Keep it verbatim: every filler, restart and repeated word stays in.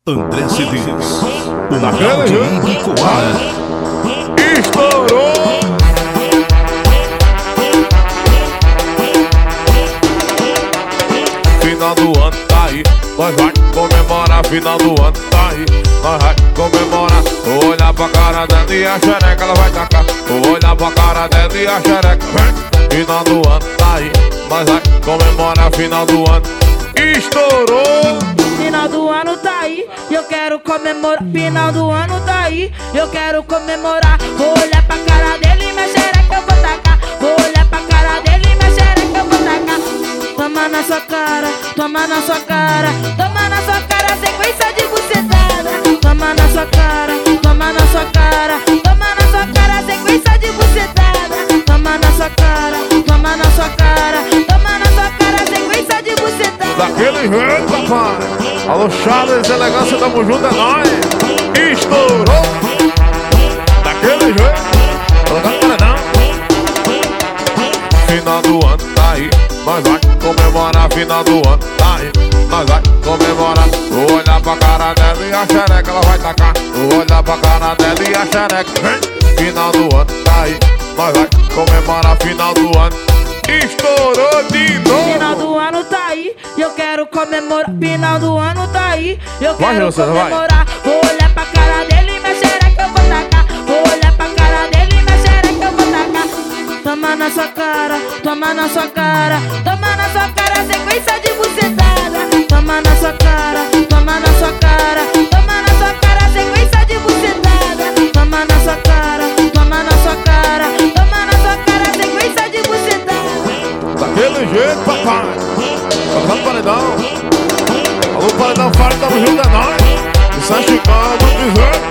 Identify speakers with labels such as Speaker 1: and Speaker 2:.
Speaker 1: André Cedês, o
Speaker 2: Daquele jeito.
Speaker 1: bipolar.
Speaker 2: Estourou! Final do ano tá aí, nós vai comemorar. Final do ano tá aí, nós vai comemorar. Vou olhar pra cara dela e a xereca ela vai tacar. Vou olhar pra cara dela e a xereca vem. Final do ano tá aí, nós vai comemorar. Final do ano estourou!
Speaker 3: Final do ano tá aí, eu quero comemorar. Final do ano tá aí, eu quero comemorar. Vou olhar pra cara dele e minha xereca eu vou tacar. Vou olhar pra cara dele e minha xereca eu vou tacar. Toma na sua cara, toma na sua cara, toma na sua cara, sequência de bucetada. Toma na sua cara, toma na sua cara, toma na sua cara, sequência de bucetada. Toma na sua cara, toma na sua cara, toma na sua cara, sequência de bucetada.
Speaker 2: Daquele jeito, papai. Alô, Charles, elegância, tamo junto, é nóis. Estourou. Daquele jeito. Final do ano tá aí, nós vai comemorar. Final do ano tá aí, nós vai comemorar. Vou olhar pra cara dela e a xereca ela vai tacar. Vou olhar pra cara dela e a xereca vem. Final do ano tá aí, nós vai comemorar. Final do ano estourou de novo.
Speaker 3: Final do ano tá aí, eu quero comemorar. Final do ano tá aí, eu
Speaker 2: Vai,
Speaker 3: quero
Speaker 2: Wilson,
Speaker 3: comemorar. Vou olhar pra cara dele e minha xereca eu vou tacar. Vou olhar pra cara dele e minha xereca eu vou tacar. Toma na sua cara, toma na sua cara, toma na sua cara, sequência de bucetada. Toma na sua cara, toma na sua cara, toma na sua cara, sequência de bucetada. Toma na sua cara, toma na sua cara, toma na sua cara, sequência de bucetada.
Speaker 2: Daquele jeito, papai. Tocando paredão. Alô, paredão, fala, tamo junto, é nóis. E São Chico do Piseiro.